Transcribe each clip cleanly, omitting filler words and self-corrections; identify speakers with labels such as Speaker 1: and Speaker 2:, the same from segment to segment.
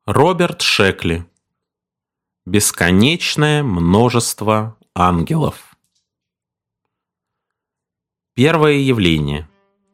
Speaker 1: Роберт Шекли. Бесконечное множество ангелов. Первое явление.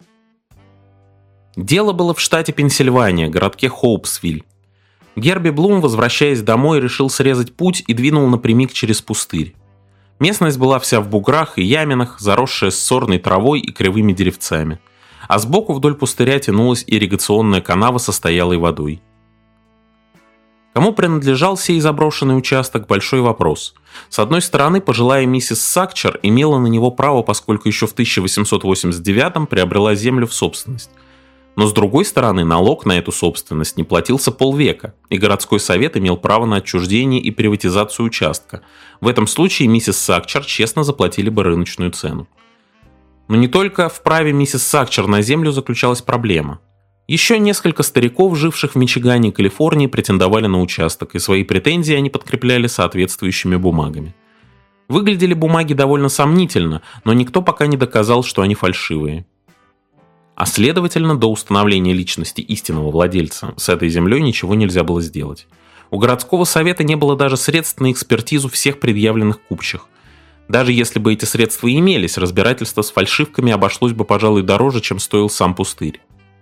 Speaker 1: Дело было в штате Пенсильвания, городке Хоупсвилл. Герби Блум, возвращаясь домой, решил срезать путь и двинул напрямик через пустырь. Местность была вся в буграх и яминах, заросшая сорной травой и кривыми деревцами. А сбоку вдоль пустыря тянулась ирригационная канава со стоялой водой. Кому принадлежал сей заброшенный участок – большой вопрос. С одной стороны, пожилая миссис Сакчер имела на него право, поскольку еще в 1889-м приобрела землю в собственность. Но с другой стороны, налог на эту собственность не платился полвека, и городской совет имел право на отчуждение и приватизацию участка. В этом случае миссис Сакчер честно заплатили бы рыночную цену. Но не только в праве миссис Сакчер на землю заключалась проблема. Еще несколько стариков, живших в Мичигане и Калифорнии, претендовали на участок, и свои претензии они подкрепляли соответствующими бумагами. Выглядели бумаги довольно сомнительно, но никто пока не доказал, что они фальшивые. А следовательно, до установления личности истинного владельца с этой землей ничего нельзя было сделать. У городского совета не было даже средств на экспертизу всех предъявленных купчих. Даже если бы эти средства и имелись, разбирательство с фальшивками обошлось бы, пожалуй, дороже, чем стоил сам пустырь.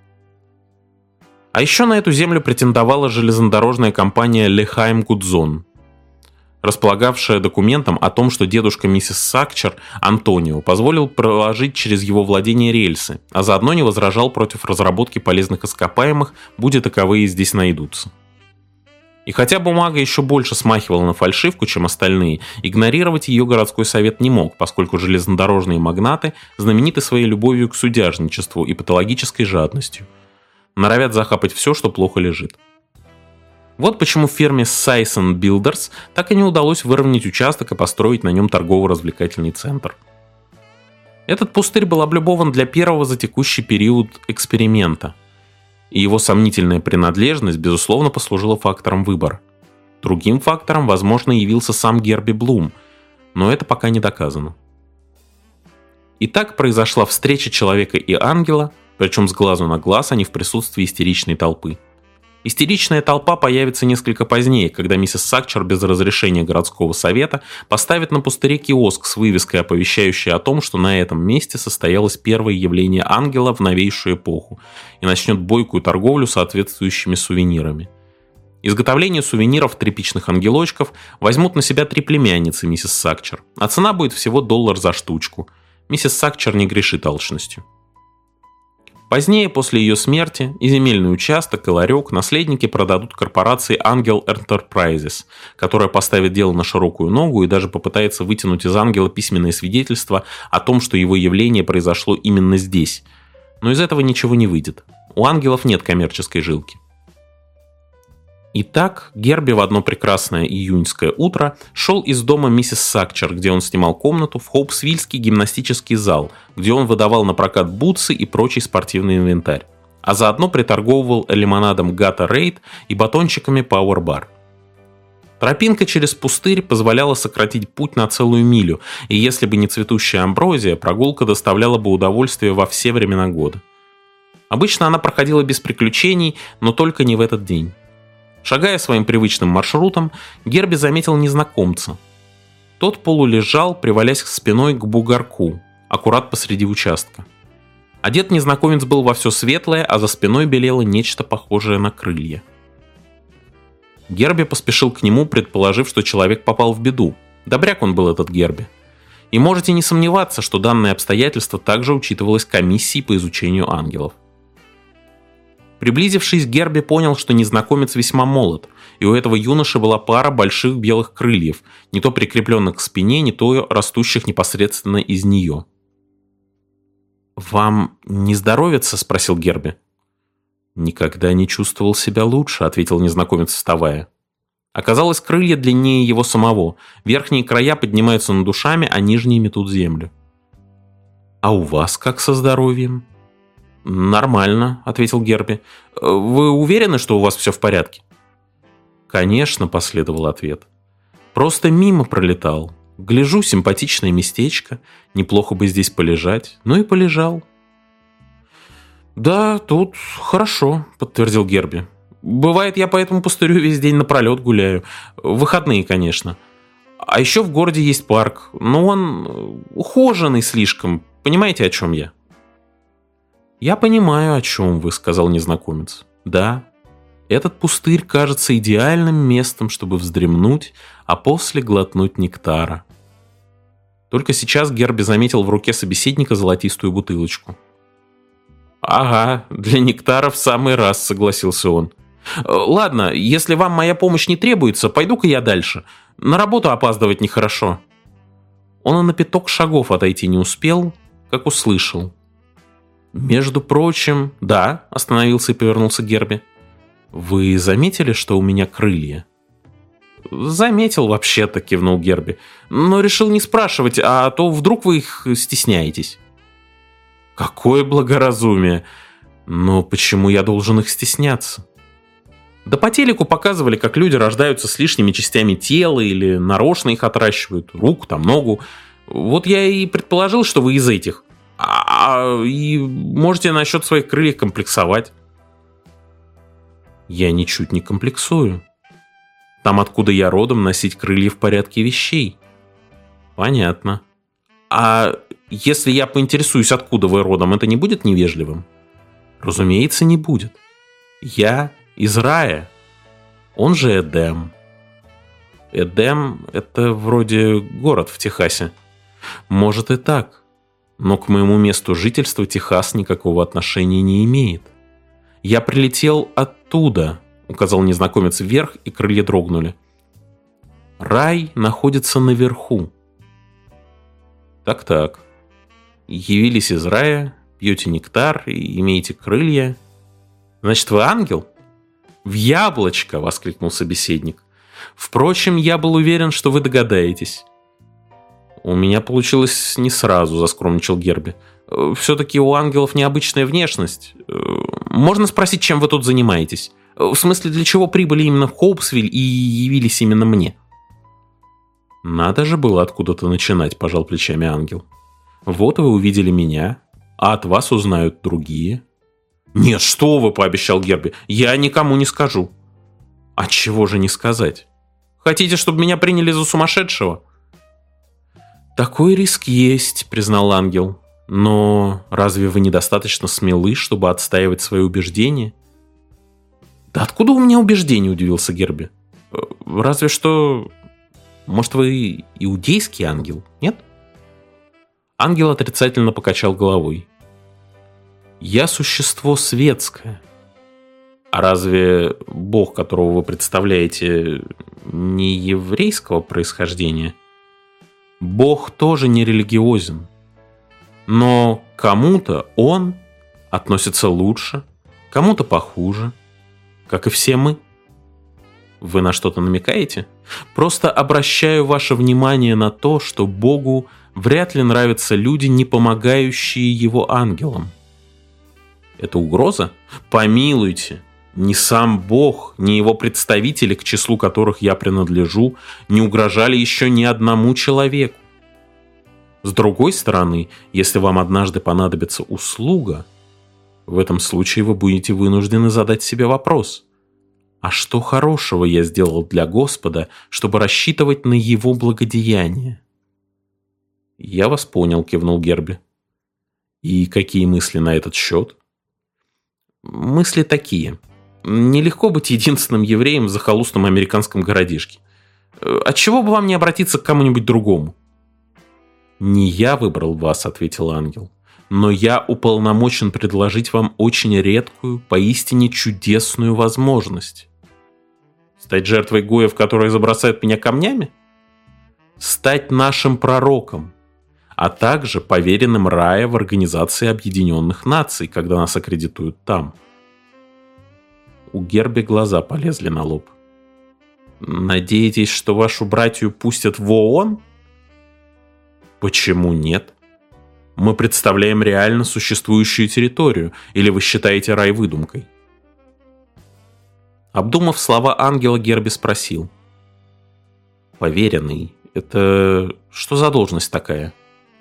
Speaker 1: А еще на эту землю претендовала железнодорожная компания Лехайм Гудзон, располагавшая документом о том, что дедушка миссис Сакчер, Антонио, позволил проложить через его владение рельсы, а заодно не возражал против разработки полезных ископаемых, будь таковые здесь найдутся. И хотя бумага еще больше смахивала на фальшивку, чем остальные, игнорировать ее городской совет не мог, поскольку железнодорожные магнаты знамениты своей любовью к судяжничеству и патологической жадностью. Норовят захапать все, что плохо лежит. Вот почему фирме Sison Builders так и не удалось выровнять участок и построить на нем торгово-развлекательный центр. Этот пустырь был облюбован для первого за текущий период эксперимента, и его сомнительная принадлежность, безусловно, послужила фактором выбора. Другим фактором, возможно, явился сам Герби Блум, но это пока не доказано. Итак, произошла встреча человека и ангела, причем с глазу на глаз, а не в присутствии истеричной толпы. Истеричная толпа появится несколько позднее, когда миссис Сакчер без разрешения городского совета поставит на пустыре киоск с вывеской, оповещающей о том, что на этом месте состоялось первое явление ангела в новейшую эпоху, и начнет бойкую торговлю соответствующими сувенирами. Изготовление сувениров тряпичных ангелочков возьмут на себя 3 племянницы миссис Сакчер, а цена будет всего $1 за штучку. Миссис Сакчер не грешит алчностью. Позднее, после ее смерти, и земельный участок, и ларек наследники продадут корпорации Angel Enterprises, которая поставит дело на широкую ногу и даже попытается вытянуть из ангела письменное свидетельство о том, что его явление произошло именно здесь. Но из этого ничего не выйдет. У ангелов нет коммерческой жилки. Итак, Герби в одно прекрасное июньское утро шел из дома миссис Сакчер, где он снимал комнату, в Хоупсвиллский гимнастический зал, где он выдавал на прокат бутсы и прочий спортивный инвентарь, а заодно приторговывал лимонадом Гата Рейд и батончиками Power Bar. Тропинка через пустырь позволяла сократить путь на целую милю, и если бы не цветущая амброзия, прогулка доставляла бы удовольствие во все времена года. Обычно она проходила без приключений, но только не в этот день. Шагая своим привычным маршрутом, Герби заметил незнакомца. Тот полулежал, привалясь спиной к бугорку, аккурат посреди участка. Одет незнакомец был во все светлое, а за спиной белело нечто похожее на крылья. Герби поспешил к нему, предположив, что человек попал в беду. Добряк он был, этот Герби. И можете не сомневаться, что данное обстоятельство также учитывалось комиссией по изучению ангелов. Приблизившись, Герби понял, что незнакомец весьма молод, и у этого юноши была пара больших белых крыльев, не то прикрепленных к спине, не то растущих непосредственно из нее. «Вам не здоровится?» – спросил Герби. «Никогда не чувствовал себя лучше», – ответил незнакомец, вставая. Оказалось, крылья длиннее его самого, верхние края поднимаются над ушами, а нижние метут землю. «А у вас как со здоровьем?» «Нормально», — ответил Герби. «Вы уверены, что у вас все в порядке?» «Конечно», — последовал ответ. «Просто мимо пролетал. Гляжу, симпатичное местечко. Неплохо бы здесь полежать. Ну и полежал». «Да, тут хорошо», — подтвердил Герби. Бывает, я по этому пустырю весь день напролет гуляю. В выходные, конечно. А еще в городе есть парк, но он ухоженный слишком. Понимаете, о чем я?» «Я понимаю, о чем вы», — сказал незнакомец. «Да, этот пустырь кажется идеальным местом, чтобы вздремнуть, а после глотнуть нектара». Только сейчас Герби заметил в руке собеседника золотистую бутылочку. «Ага, для нектара в самый раз», — согласился он. «Ладно, если вам моя помощь не требуется, пойду-ка я дальше. На работу опаздывать нехорошо». Он и на пяток шагов отойти не успел, как услышал. «Между прочим...» «Да», — остановился и повернулся к Герби. «Вы заметили, что у меня крылья?» «Заметил вообще-то», — кивнул Герби. «Но решил не спрашивать, а то вдруг вы их стесняетесь». «Какое благоразумие! Но почему я должен их стесняться?» «Да по телеку показывали, как люди рождаются с лишними частями тела или нарочно их отращивают, руку, там, ногу. Вот я и предположил, что вы из этих. И можете насчет своих крыльев комплексовать». «Я ничуть не комплексую. Там, откуда я родом, носить крылья в порядке вещей». «Понятно. А если я поинтересуюсь, откуда вы родом, это не будет невежливым?» «Разумеется, не будет. Я из рая. Он же Эдем». «Эдем — это вроде город в Техасе». «Может и так. Но к моему месту жительства Техас никакого отношения не имеет. Я прилетел оттуда», — указал незнакомец вверх, и крылья дрогнули. «Рай находится наверху». «Так-так. Явились из рая, пьете нектар и имеете крылья. Значит, вы ангел?» «В яблочко!» — воскликнул собеседник. «Впрочем, я был уверен, что вы догадаетесь». «У меня получилось не сразу», — заскромничал Герби. «Все-таки у ангелов необычная внешность. Можно спросить, чем вы тут занимаетесь? В смысле, для чего прибыли именно в Хоупсвиль и явились именно мне?» «Надо же было откуда-то начинать», — пожал плечами ангел. «Вот вы увидели меня, а от вас узнают другие». «Нет, что вы», — пообещал Герби, — «я никому не скажу». «А чего же не сказать? Хотите, чтобы меня приняли за сумасшедшего?» «Такой риск есть», — признал ангел. «Но разве вы недостаточно смелы, чтобы отстаивать свои убеждения?» «Да откуда у меня убеждения?» — удивился Герби. «Разве что... Может, вы иудейский ангел, нет?» Ангел отрицательно покачал головой. «Я существо светское. А разве Бог, которого вы представляете, не еврейского происхождения? Бог тоже не религиозен. Но кому-то он относится лучше, кому-то похуже, как и все мы. Вы на что-то намекаете? Просто обращаю ваше внимание на то, что Богу вряд ли нравятся люди, не помогающие его ангелам. Это угроза? Помилуйте, ни сам Бог, ни его представители, к числу которых я принадлежу, не угрожали еще ни одному человеку. С другой стороны, если вам однажды понадобится услуга, в этом случае вы будете вынуждены задать себе вопрос: а что хорошего я сделал для Господа, чтобы рассчитывать на его благодеяние? «Я вас понял», — кивнул Герби. «И какие мысли на этот счет?» «Мысли такие. Нелегко быть единственным евреем в захолустном американском городишке. Отчего бы вам не обратиться к кому-нибудь другому?» «Не я выбрал вас», — ответил ангел, «но я уполномочен предложить вам очень редкую, поистине чудесную возможность». «Стать жертвой гоев, которые забросают меня камнями?» «Стать нашим пророком, а также поверенным рая в Организации Объединенных Наций, когда нас аккредитуют там». У Герби глаза полезли на лоб. «Надеетесь, что вашу братью пустят в ООН?» «Почему нет? Мы представляем реально существующую территорию, или вы считаете рай выдумкой?» Обдумав слова ангела, Герби спросил: «Поверенный, это что за должность такая?»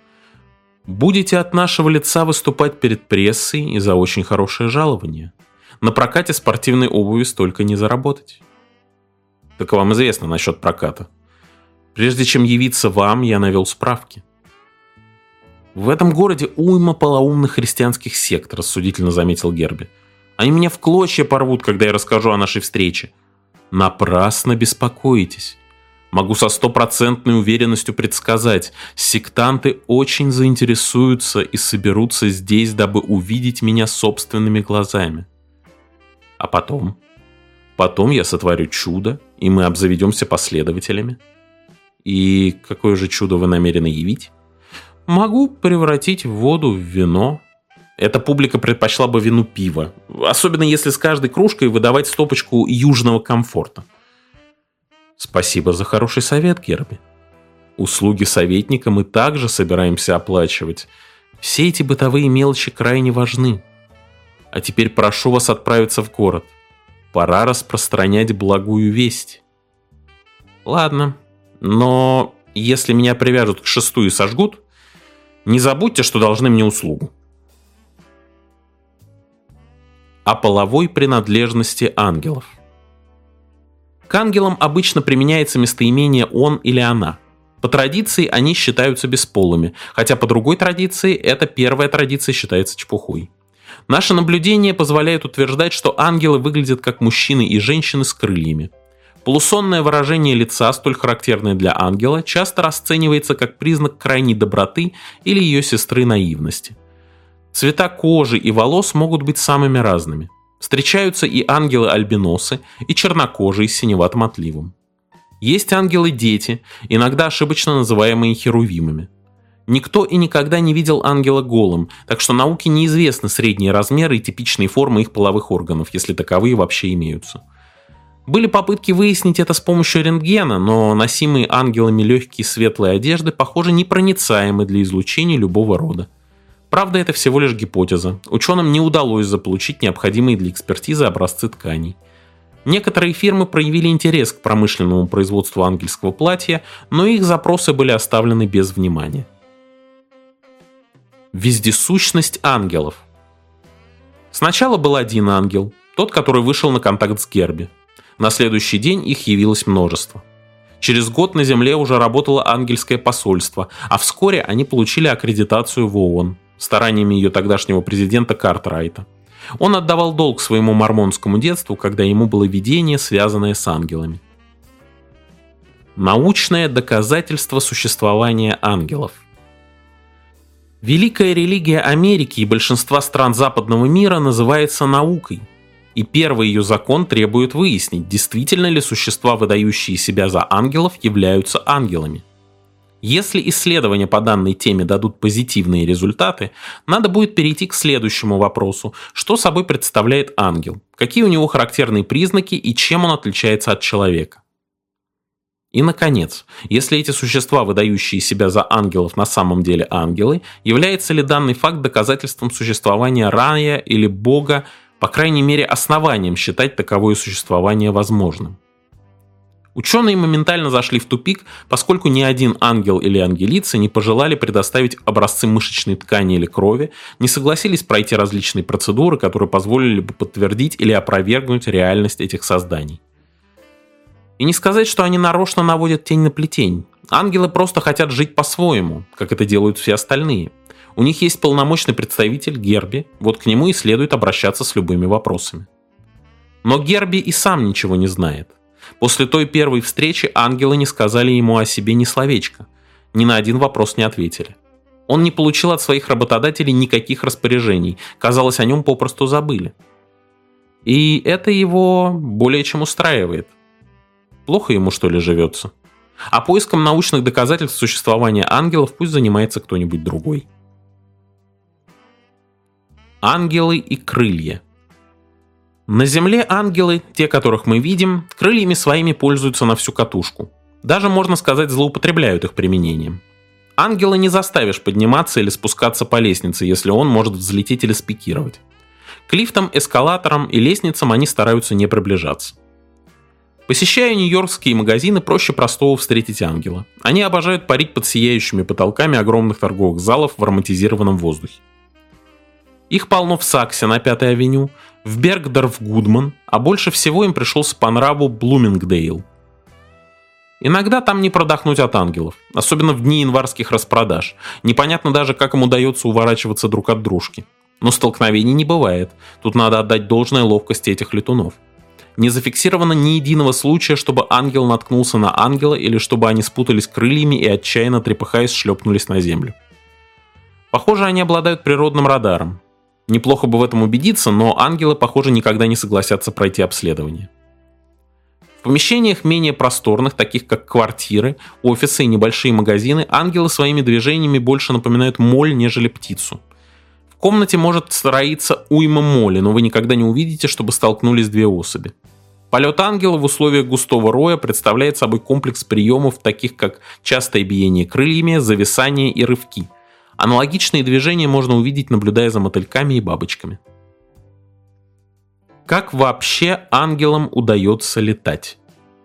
Speaker 1: «Будете от нашего лица выступать перед прессой и за очень хорошее жалование. На прокате спортивной обуви столько не заработать. Так вам известно насчет проката. Прежде чем явиться вам, я навел справки. В этом городе уйма полоумных христианских сект, рассудительно заметил Герби. Они меня в клочья порвут, когда я расскажу о нашей встрече. Напрасно беспокоитесь. Могу со 100% уверенностью предсказать, сектанты очень заинтересуются и соберутся здесь, дабы увидеть меня собственными глазами. А потом? Потом я сотворю чудо, и мы обзаведемся последователями. И какое же чудо вы намерены явить? Могу превратить воду в вино. Эта публика предпочла бы вину пива, особенно если с каждой кружкой выдавать стопочку южного комфорта. Спасибо за хороший совет, Герби. Услуги советника мы также собираемся оплачивать. Все эти бытовые мелочи крайне важны. А теперь прошу вас отправиться в город. Пора распространять благую весть. Ладно, но если меня привяжут к шесту и сожгут, не забудьте, что должны мне услугу. О половой принадлежности ангелов. К ангелам обычно применяется местоимение «он» или «она». По традиции они считаются бесполыми, хотя по другой традиции эта первая традиция считается чепухой. Наши наблюдения позволяют утверждать, что ангелы выглядят как мужчины и женщины с крыльями. Полусонное выражение лица, столь характерное для ангела, часто расценивается как признак крайней доброты или ее сестры наивности. Цвета кожи и волос могут быть самыми разными. Встречаются и ангелы-альбиносы, и чернокожие с синеватым отливом. Есть ангелы-дети, иногда ошибочно называемые херувимами. Никто и никогда не видел ангела голым, так что науке неизвестны средние размеры и типичные формы их половых органов, если таковые вообще имеются. Были попытки выяснить это с помощью рентгена, но носимые ангелами легкие светлые одежды, похоже, непроницаемы для излучения любого рода. Правда, это всего лишь гипотеза. Ученым не удалось заполучить необходимые для экспертизы образцы тканей. Некоторые фирмы проявили интерес к промышленному производству ангельского платья, но их запросы были оставлены без внимания. Вездесущность ангелов. Сначала был один ангел, тот, который вышел на контакт с Герби. На следующий день их явилось множество. Через год на Земле уже работало ангельское посольство, а вскоре они получили аккредитацию в ООН, стараниями ее тогдашнего президента Картрайта. Он отдавал долг своему мормонскому детству, когда ему было видение, связанное с ангелами. Научное доказательство существования ангелов. Великая религия Америки и большинства стран западного мира называется наукой, и первый ее закон требует выяснить, действительно ли существа, выдающие себя за ангелов, являются ангелами. Если исследования по данной теме дадут позитивные результаты, надо будет перейти к следующему вопросу: что собой представляет ангел, какие у него характерные признаки и чем он отличается от человека. И, наконец, если эти существа, выдающие себя за ангелов, на самом деле ангелы, является ли данный факт доказательством существования рая или Бога, по крайней мере основанием считать таковое существование возможным. Ученые моментально зашли в тупик, поскольку ни один ангел или ангелица не пожелали предоставить образцы мышечной ткани или крови, не согласились пройти различные процедуры, которые позволили бы подтвердить или опровергнуть реальность этих созданий. И не сказать, что они нарочно наводят тень на плетень. Ангелы просто хотят жить по-своему, как это делают все остальные. У них есть полномочный представитель Герби, вот к нему и следует обращаться с любыми вопросами. Но Герби и сам ничего не знает. После той первой встречи ангелы не сказали ему о себе ни словечка, ни на один вопрос не ответили. Он не получил от своих работодателей никаких распоряжений, казалось, о нем попросту забыли. И это его более чем устраивает. Плохо ему, что ли, живется? А поиском научных доказательств существования ангелов пусть занимается кто-нибудь другой. Ангелы и крылья. На Земле ангелы, те, которых мы видим, крыльями своими пользуются на всю катушку. Даже, можно сказать, злоупотребляют их применением. Ангела не заставишь подниматься или спускаться по лестнице, если он может взлететь или спикировать. К лифтам, эскалаторам и лестницам они стараются не приближаться. Посещая нью-йоркские магазины, проще простого встретить ангела. Они обожают парить под сияющими потолками огромных торговых залов в ароматизированном воздухе. Их полно в Саксе на 5-й авеню, в Бергдорф-Гудман, а больше всего им пришелся по нраву Блумингдейл. Иногда там не продохнуть от ангелов, особенно в дни январских распродаж. Непонятно даже, как им удается уворачиваться друг от дружки. Но столкновений не бывает, тут надо отдать должное ловкости этих летунов. Не зафиксировано ни единого случая, чтобы ангел наткнулся на ангела или чтобы они спутались крыльями и отчаянно трепыхаясь шлепнулись на землю. Похоже, они обладают природным радаром. Неплохо бы в этом убедиться, но ангелы, похоже, никогда не согласятся пройти обследование. В помещениях менее просторных, таких как квартиры, офисы и небольшие магазины, ангелы своими движениями больше напоминают моль, нежели птицу. В комнате может роиться уйма моли, но вы никогда не увидите, чтобы столкнулись две особи. Полет ангела в условиях густого роя представляет собой комплекс приемов, таких как частое биение крыльями, зависание и рывки. Аналогичные движения можно увидеть, наблюдая за мотыльками и бабочками. Как вообще ангелам удается летать?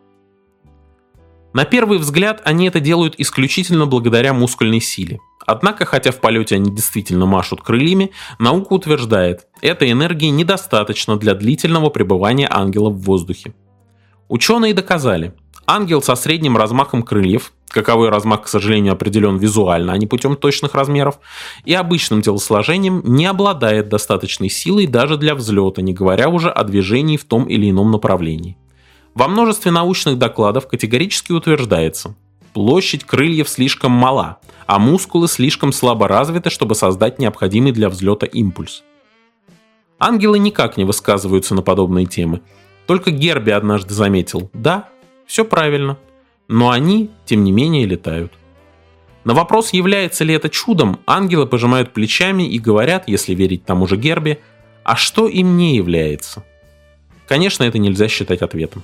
Speaker 1: На первый взгляд они это делают исключительно благодаря мускульной силе. Однако, хотя в полете они действительно машут крыльями, наука утверждает, этой энергии недостаточно для длительного пребывания ангела в воздухе. Ученые доказали, ангел со средним размахом крыльев, каковой размах, к сожалению, определен визуально, а не путем точных размеров, и обычным телосложением не обладает достаточной силой даже для взлета, не говоря уже о движении в том или ином направлении. Во множестве научных докладов категорически утверждается, площадь крыльев слишком мала, а мускулы слишком слабо развиты, чтобы создать необходимый для взлета импульс. Ангелы никак не высказываются на подобные темы. Только Герби однажды заметил, да, все правильно, но они, тем не менее, летают. На вопрос, является ли это чудом, ангелы пожимают плечами и говорят, если верить тому же Герби, а что им не является? Конечно, это нельзя считать ответом.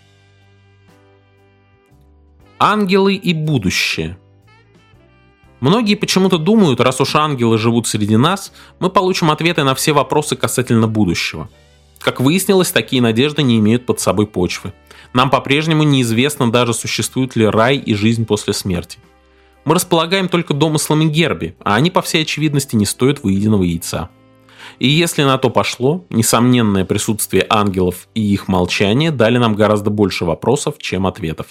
Speaker 1: Ангелы и будущее. Многие почему-то думают, раз уж ангелы живут среди нас, мы получим ответы на все вопросы касательно будущего. Как выяснилось, такие надежды не имеют под собой почвы. Нам по-прежнему неизвестно даже, существует ли рай и жизнь после смерти. Мы располагаем только домыслами Герби, а они, по всей очевидности, не стоят выеденного яйца. И если на то пошло, несомненное присутствие ангелов и их молчание дали нам гораздо больше вопросов, чем ответов.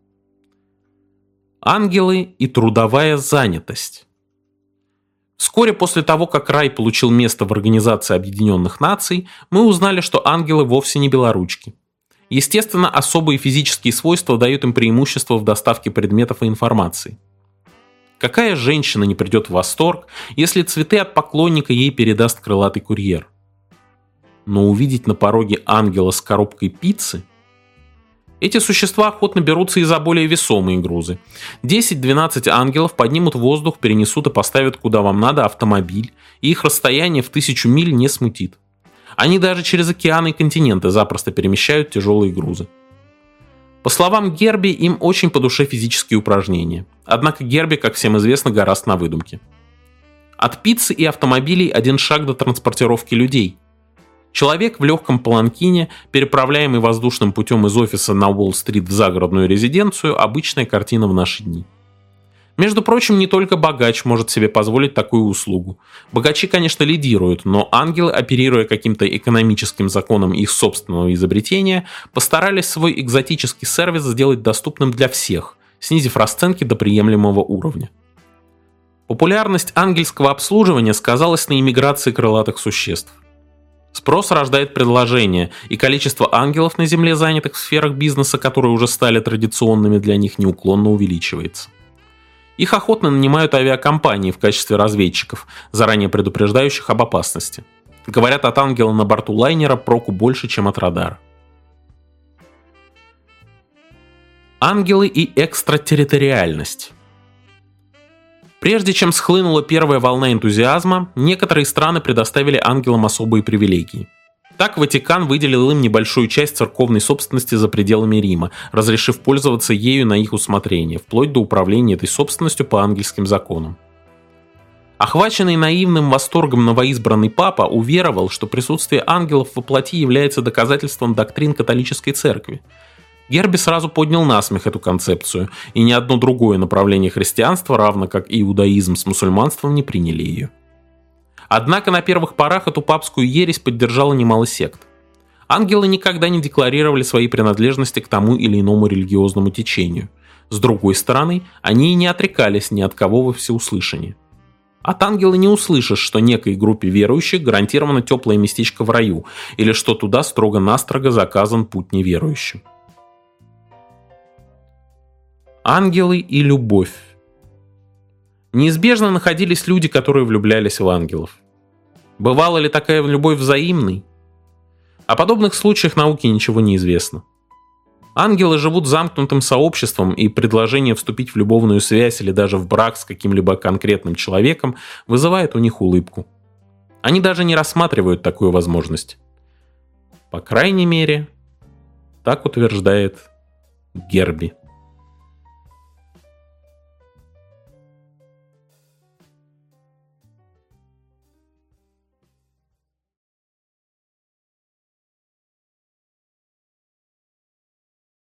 Speaker 1: Ангелы и трудовая занятость. Вскоре после того, как рай получил место в Организации Объединенных Наций, мы узнали, что ангелы вовсе не белоручки. Естественно, особые физические свойства дают им преимущество в доставке предметов и информации. Какая женщина не придет в восторг, если цветы от поклонника ей передаст крылатый курьер? Но увидеть на пороге ангела с коробкой пиццы? Эти существа охотно берутся и за более весомые грузы. 10-12 ангелов поднимут в воздух, перенесут и поставят куда вам надо автомобиль, и их расстояние в 1000 миль не смутит. Они даже через океаны и континенты запросто перемещают тяжелые грузы. По словам Герби, им очень по душе физические упражнения. Однако Герби, как всем известно, гораст на выдумке. От пиццы и автомобилей один шаг до транспортировки людей. Человек в легком паланкине, переправляемый воздушным путем из офиса на Уолл-стрит в загородную резиденцию, обычная картина в наши дни. Между прочим, не только богач может себе позволить такую услугу. Богачи, конечно, лидируют, но ангелы, оперируя каким-то экономическим законом их собственного изобретения, постарались свой экзотический сервис сделать доступным для всех, снизив расценки до приемлемого уровня. Популярность ангельского обслуживания сказалась на иммиграции крылатых существ. Спрос рождает предложение, и количество ангелов на Земле, занятых в сферах бизнеса, которые уже стали традиционными для них, неуклонно увеличивается. Их охотно нанимают авиакомпании в качестве разведчиков, заранее предупреждающих об опасности. Говорят, от ангела на борту лайнера проку больше, чем от радара. Ангелы и экстратерриториальность. Прежде чем схлынула первая волна энтузиазма, некоторые страны предоставили ангелам особые привилегии. Так Ватикан выделил им небольшую часть церковной собственности за пределами Рима, разрешив пользоваться ею на их усмотрение, вплоть до управления этой собственностью по ангельским законам. Охваченный наивным восторгом новоизбранный папа уверовал, что присутствие ангелов во плоти является доказательством доктрин католической церкви. Герби сразу поднял насмех эту концепцию, и ни одно другое направление христианства, равно как и иудаизм с мусульманством, не приняли ее. Однако на первых порах эту папскую ересь поддержало немало сект. Ангелы никогда не декларировали своей принадлежности к тому или иному религиозному течению. С другой стороны, они и не отрекались ни от кого во всеуслышание. От ангела не услышишь, что некой группе верующих гарантировано теплое местечко в раю, или что туда строго-настрого заказан путь неверующим. Ангелы и любовь. Неизбежно находились люди, которые влюблялись в ангелов. Бывала ли такая любовь взаимной? О подобных случаях науке ничего не известно. Ангелы живут замкнутым сообществом, и предложение вступить в любовную связь или даже в брак с каким-либо конкретным человеком вызывает у них улыбку. Они даже не рассматривают такую возможность. По крайней мере, так утверждает Герби.